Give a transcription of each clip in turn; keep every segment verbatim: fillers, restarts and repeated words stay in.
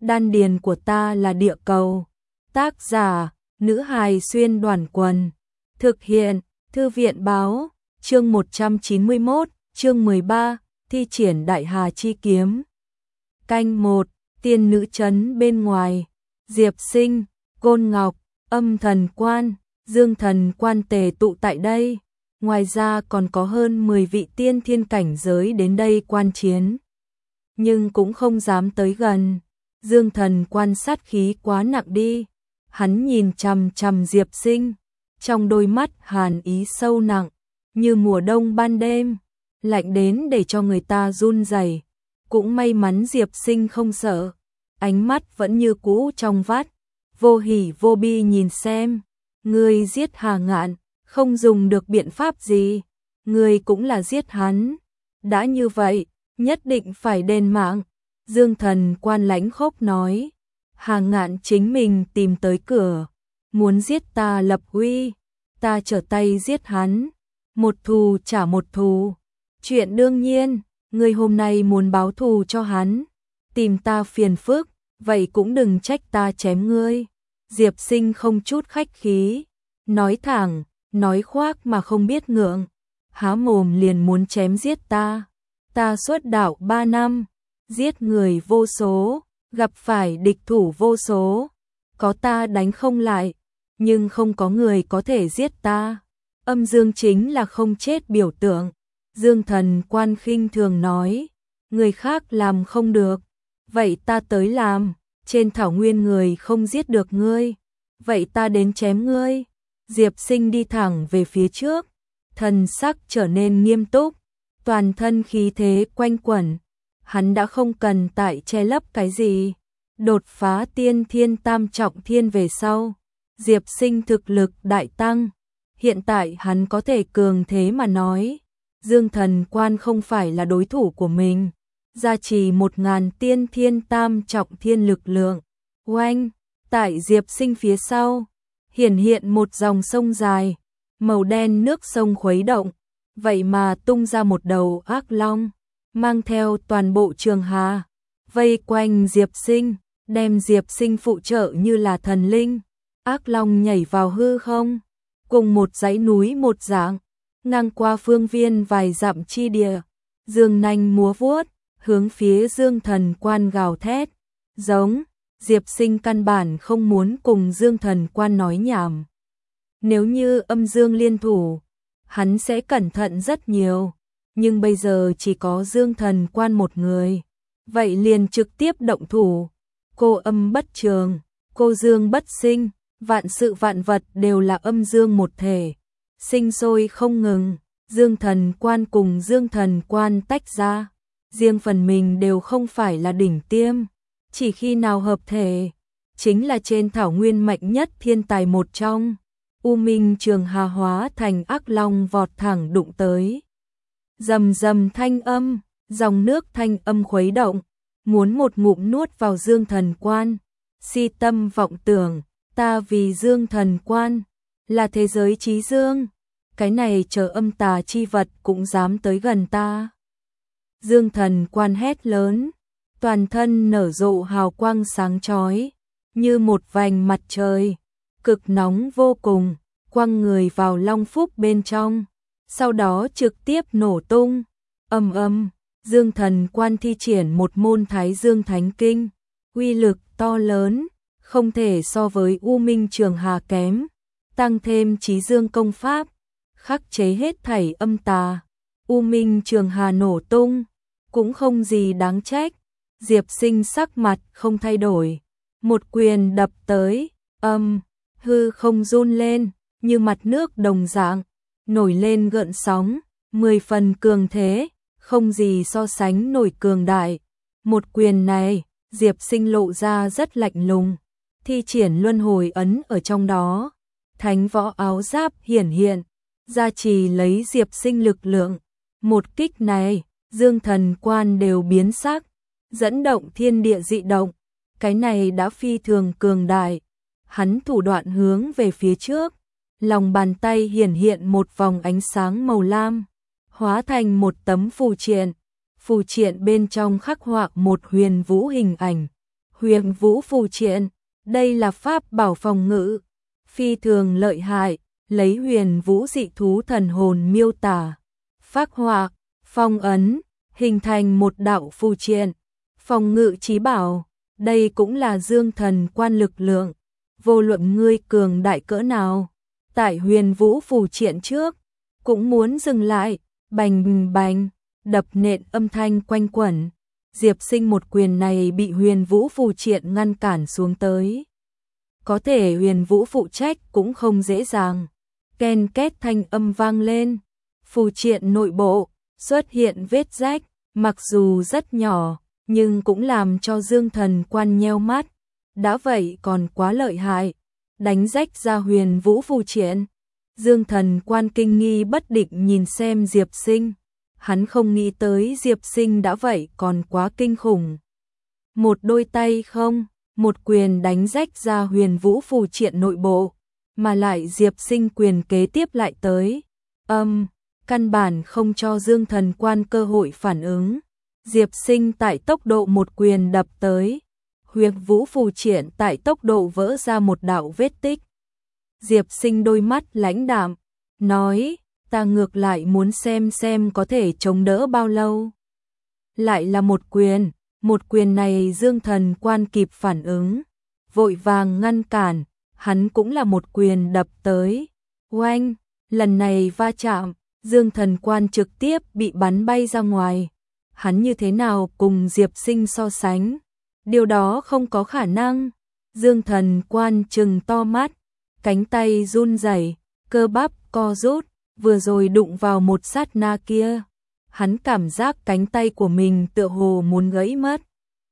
đan điền của ta là địa cầu. Tác giả, nữ hài xuyên đoàn quần. Thực hiện, thư viện báo, chương một trăm chín mươi mốt, chương mười ba, thi triển đại hà chi kiếm. Canh một, tiên nữ trấn bên ngoài. Diệp Sinh, Côn Ngọc, Âm Thần Quan, Dương Thần Quan tề tụ tại đây. Ngoài ra còn có hơn mười vị tiên thiên cảnh giới đến đây quan chiến. Nhưng cũng không dám tới gần. Dương Thần Quan sát khí quá nặng đi. Hắn nhìn chằm chằm Diệp Sinh, trong đôi mắt hàn ý sâu nặng, như mùa đông ban đêm, lạnh đến để cho người ta run rẩy. Cũng may mắn Diệp Sinh không sợ, ánh mắt vẫn như cũ trong vắt, vô hỉ vô bi nhìn xem. Ngươi giết Hà Ngạn, không dùng được biện pháp gì, ngươi cũng là giết hắn. Đã như vậy, nhất định phải đền mạng. Dương Thần Quan lãnh khốc nói. Hà Ngạn chính mình tìm tới cửa, muốn giết ta lập uy, ta trở tay giết hắn, một thù trả một thù. Chuyện đương nhiên, ngươi hôm nay muốn báo thù cho hắn, tìm ta phiền phức, vậy cũng đừng trách ta chém ngươi. Diệp Sinh không chút khách khí, nói thẳng, nói khoác mà không biết ngượng, há mồm liền muốn chém giết ta. Ta xuất đạo ba năm, giết người vô số, gặp phải địch thủ vô số, có ta đánh không lại, nhưng không có người có thể giết ta. Âm Dương chính là không chết biểu tượng. Dương Thần Quan khinh thường nói, người khác làm không được, vậy ta tới làm. Trên thảo nguyên người không giết được ngươi, vậy ta đến chém ngươi. Diệp Sinh đi thẳng về phía trước, thần sắc trở nên nghiêm túc, toàn thân khí thế quanh quẩn. Hắn đã không cần tại che lấp cái gì. Đột phá tiên thiên tam trọng thiên về sau, Diệp Sinh thực lực đại tăng. Hiện tại hắn có thể cường thế mà nói, Dương Thần Quan không phải là đối thủ của mình. Gia trì một ngàn tiên thiên tam trọng thiên lực lượng. Oanh, tại Diệp Sinh phía sau, hiển hiện một dòng sông dài, màu đen nước sông khuấy động, vậy mà tung ra một đầu ác long, mang theo toàn bộ Trường Hà, vây quanh Diệp Sinh, đem Diệp Sinh phụ trợ như là thần linh. Ác long nhảy vào hư không, cùng một dãy núi một dạng, ngang qua phương viên vài dặm chi địa, dương nanh múa vuốt, hướng phía Dương Thần Quan gào thét, giống. Diệp Sinh căn bản không muốn cùng Dương Thần Quan nói nhảm. Nếu như âm dương liên thủ, hắn sẽ cẩn thận rất nhiều, nhưng bây giờ chỉ có Dương Thần Quan một người, vậy liền trực tiếp động thủ. Cô âm bất trường, cô dương bất sinh, vạn sự vạn vật đều là âm dương một thể, sinh sôi không ngừng. Dương Thần Quan cùng Dương Thần Quan tách ra, riêng phần mình đều không phải là đỉnh tiêm, chỉ khi nào hợp thể, chính là trên thảo nguyên mạnh nhất thiên tài một trong. U Minh Trường Hà hóa thành ác long vọt thẳng đụng tới. Rầm rầm thanh âm, dòng nước thanh âm khuấy động, muốn một ngụm nuốt vào Dương Thần Quan. Si tâm vọng tưởng, ta vì Dương Thần Quan, là thế giới trí dương, cái này chờ âm tà chi vật cũng dám tới gần ta. Dương Thần Quan hét lớn, toàn thân nở rộ hào quang sáng chói, như một vành mặt trời, cực nóng vô cùng, quăng người vào long phúc bên trong, sau đó trực tiếp nổ tung. Ầm ầm, Dương Thần Quan thi triển một môn Thái Dương Thánh Kinh, uy lực to lớn, không thể so với U Minh Trường Hà kém, tăng thêm Chí Dương công pháp, khắc chế hết thảy âm tà. U Minh Trường Hà nổ tung, cũng không gì đáng trách. Diệp Sinh sắc mặt không thay đổi, một quyền đập tới, âm, hư không run lên, như mặt nước đồng dạng, nổi lên gợn sóng, mười phần cường thế, không gì so sánh nổi cường đại. Một quyền này, Diệp Sinh lộ ra rất lạnh lùng, thi triển luân hồi ấn ở trong đó, thánh võ áo giáp hiển hiện, gia trì lấy Diệp Sinh lực lượng. Một kích này, Dương Thần Quan đều biến sắc, dẫn động thiên địa dị động, cái này đã phi thường cường đại. Hắn thủ đoạn hướng về phía trước, lòng bàn tay hiển hiện một vòng ánh sáng màu lam, hóa thành một tấm phù triện, phù triện bên trong khắc họa một huyền vũ hình ảnh, Huyền Vũ phù triện, đây là pháp bảo phòng ngự, phi thường lợi hại, lấy huyền vũ dị thú thần hồn miêu tả, phác họa, phong ấn, hình thành một đạo phù triện, phòng ngự chí bảo, đây cũng là dương thần quan lực lượng, vô luận ngươi cường đại cỡ nào, tại huyền vũ phù triện trước, cũng muốn dừng lại, bành bành, đập nện âm thanh quanh quẩn. Diệp Sinh một quyền này bị huyền vũ phù triện ngăn cản xuống tới. Có thể huyền vũ phụ trách cũng không dễ dàng. Ken két thanh âm vang lên. Phù triện nội bộ, xuất hiện vết rách, mặc dù rất nhỏ, nhưng cũng làm cho Dương Thần Quan nheo mắt. Đã vậy còn quá lợi hại. Đánh rách ra huyền vũ phù triện. Dương Thần Quan kinh nghi bất định nhìn xem Diệp Sinh. Hắn không nghĩ tới Diệp Sinh đã vậy còn quá kinh khủng. Một đôi tay không, một quyền đánh rách ra huyền vũ phù triện nội bộ, mà lại Diệp Sinh quyền kế tiếp lại tới. Âm, căn bản không cho Dương Thần Quan cơ hội phản ứng. Diệp Sinh tại tốc độ một quyền đập tới. Huyền vũ phù triện tại tốc độ vỡ ra một đạo vết tích. Diệp Sinh đôi mắt lãnh đạm, nói, ta ngược lại muốn xem xem có thể chống đỡ bao lâu. Lại là một quyền, một quyền này Dương Thần Quan kịp phản ứng, vội vàng ngăn cản, hắn cũng là một quyền đập tới. Oanh, lần này va chạm, Dương Thần Quan trực tiếp bị bắn bay ra ngoài. Hắn như thế nào cùng Diệp Sinh so sánh? Điều đó không có khả năng. Dương Thần Quan trừng to mắt, cánh tay run rẩy, cơ bắp co rút, vừa rồi đụng vào một sát na kia, hắn cảm giác cánh tay của mình tựa hồ muốn gãy mất.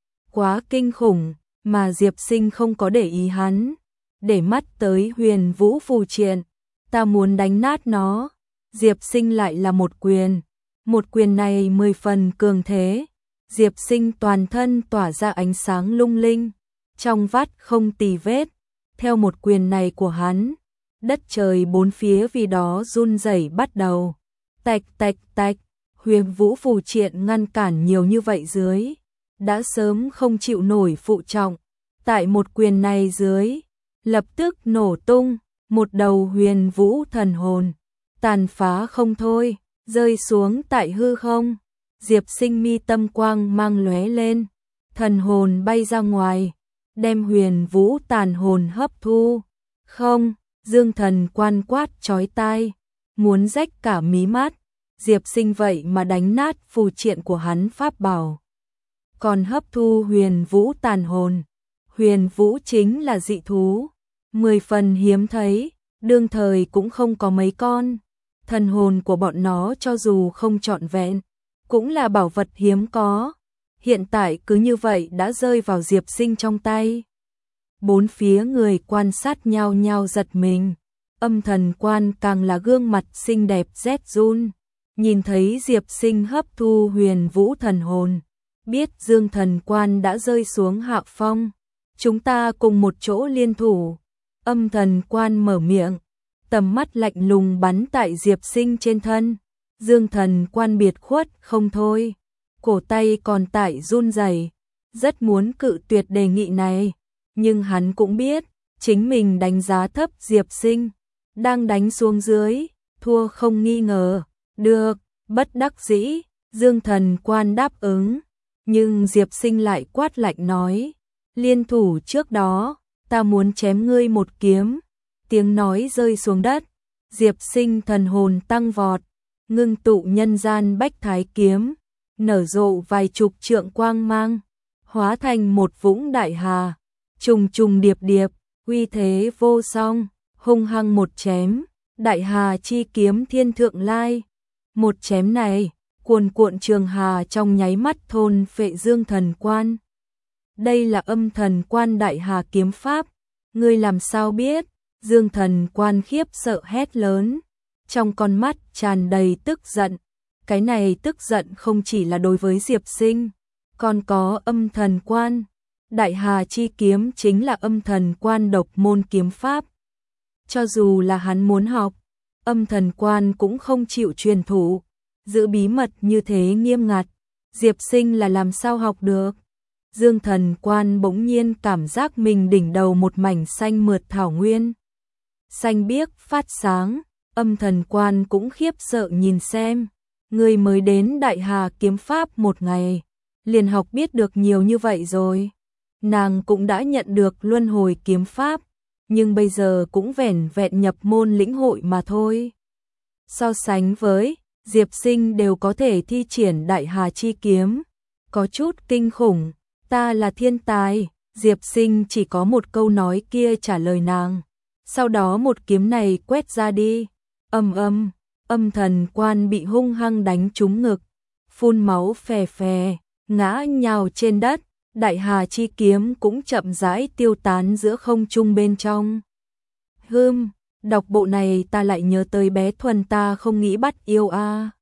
Quá kinh khủng, mà Diệp Sinh không có để ý hắn, để mắt tới huyền vũ phù triện, ta muốn đánh nát nó. Diệp Sinh lại là một quyền, một quyền này mười phần cường thế. Diệp Sinh toàn thân tỏa ra ánh sáng lung linh, trong vắt không tì vết. Theo một quyền này của hắn, đất trời bốn phía vì đó run rẩy bắt đầu. Tạch tạch tạch, huyền vũ phù triện ngăn cản nhiều như vậy dưới, đã sớm không chịu nổi phụ trọng. Tại một quyền này dưới, lập tức nổ tung, một đầu huyền vũ thần hồn, tàn phá không thôi, rơi xuống tại hư không. Diệp Sinh mi tâm quang mang lóe lên, thần hồn bay ra ngoài, đem huyền vũ tàn hồn hấp thu. Không, Dương Thần Quan quát chói tai, muốn rách cả mí mắt. Diệp Sinh vậy mà đánh nát phù triện của hắn pháp bảo, còn hấp thu huyền vũ tàn hồn. Huyền vũ chính là dị thú, mười phần hiếm thấy, đương thời cũng không có mấy con. Thần hồn của bọn nó cho dù không trọn vẹn, cũng là bảo vật hiếm có. Hiện tại cứ như vậy đã rơi vào Diệp Sinh trong tay. Bốn phía người quan sát nhau nhau giật mình. Âm Thần Quan càng là gương mặt xinh đẹp rét run. Nhìn thấy Diệp Sinh hấp thu huyền vũ thần hồn, biết Dương Thần Quan đã rơi xuống hạ phong. Chúng ta cùng một chỗ liên thủ. Âm Thần Quan mở miệng, tầm mắt lạnh lùng bắn tại Diệp Sinh trên thân. Dương Thần Quan biệt khuất không thôi, cổ tay còn tại run rẩy, rất muốn cự tuyệt đề nghị này, nhưng hắn cũng biết, chính mình đánh giá thấp Diệp Sinh, đang đánh xuống dưới, thua không nghi ngờ. Được, bất đắc dĩ, Dương Thần Quan đáp ứng, nhưng Diệp Sinh lại quát lạnh nói, liên thủ trước đó, ta muốn chém ngươi một kiếm. Tiếng nói rơi xuống đất, Diệp Sinh thần hồn tăng vọt, ngưng tụ nhân gian bách thái kiếm, nở rộ vài chục trượng quang mang, hóa thành một vũng đại hà, trùng trùng điệp điệp, uy thế vô song, hung hăng một chém, đại hà chi kiếm thiên thượng lai. Một chém này, cuồn cuộn trường hà trong nháy mắt thôn phệ Dương Thần Quan. Đây là Âm Thần Quan đại hà kiếm pháp, ngươi làm sao biết? Dương Thần Quan khiếp sợ hét lớn, trong con mắt tràn đầy tức giận. Cái này tức giận không chỉ là đối với Diệp Sinh, còn có Âm Thần Quan. Đại Hà chi kiếm chính là Âm Thần Quan độc môn kiếm pháp. Cho dù là hắn muốn học, Âm Thần Quan cũng không chịu truyền thụ, giữ bí mật như thế nghiêm ngặt. Diệp Sinh là làm sao học được? Dương Thần Quan bỗng nhiên cảm giác mình đỉnh đầu một mảnh xanh mượt thảo nguyên. Xanh biếc phát sáng, Âm Thần Quan cũng khiếp sợ nhìn xem. Người mới đến Đại Hà kiếm pháp một ngày, liền học biết được nhiều như vậy rồi. Nàng cũng đã nhận được luân hồi kiếm pháp, nhưng bây giờ cũng vẻn vẹn nhập môn lĩnh hội mà thôi. So sánh với, Diệp Sinh đều có thể thi triển Đại Hà chi kiếm, có chút kinh khủng. Ta là thiên tài, Diệp Sinh chỉ có một câu nói kia trả lời nàng. Sau đó một kiếm này quét ra đi, âm âm, Âm Thần Quan bị hung hăng đánh trúng ngực, phun máu phè phè, ngã nhào trên đất. Đại Hà chi kiếm cũng chậm rãi tiêu tán giữa không trung bên trong. Hừm, đọc bộ này ta lại nhớ tới bé Thuần ta không nghĩ bắt yêu a. À.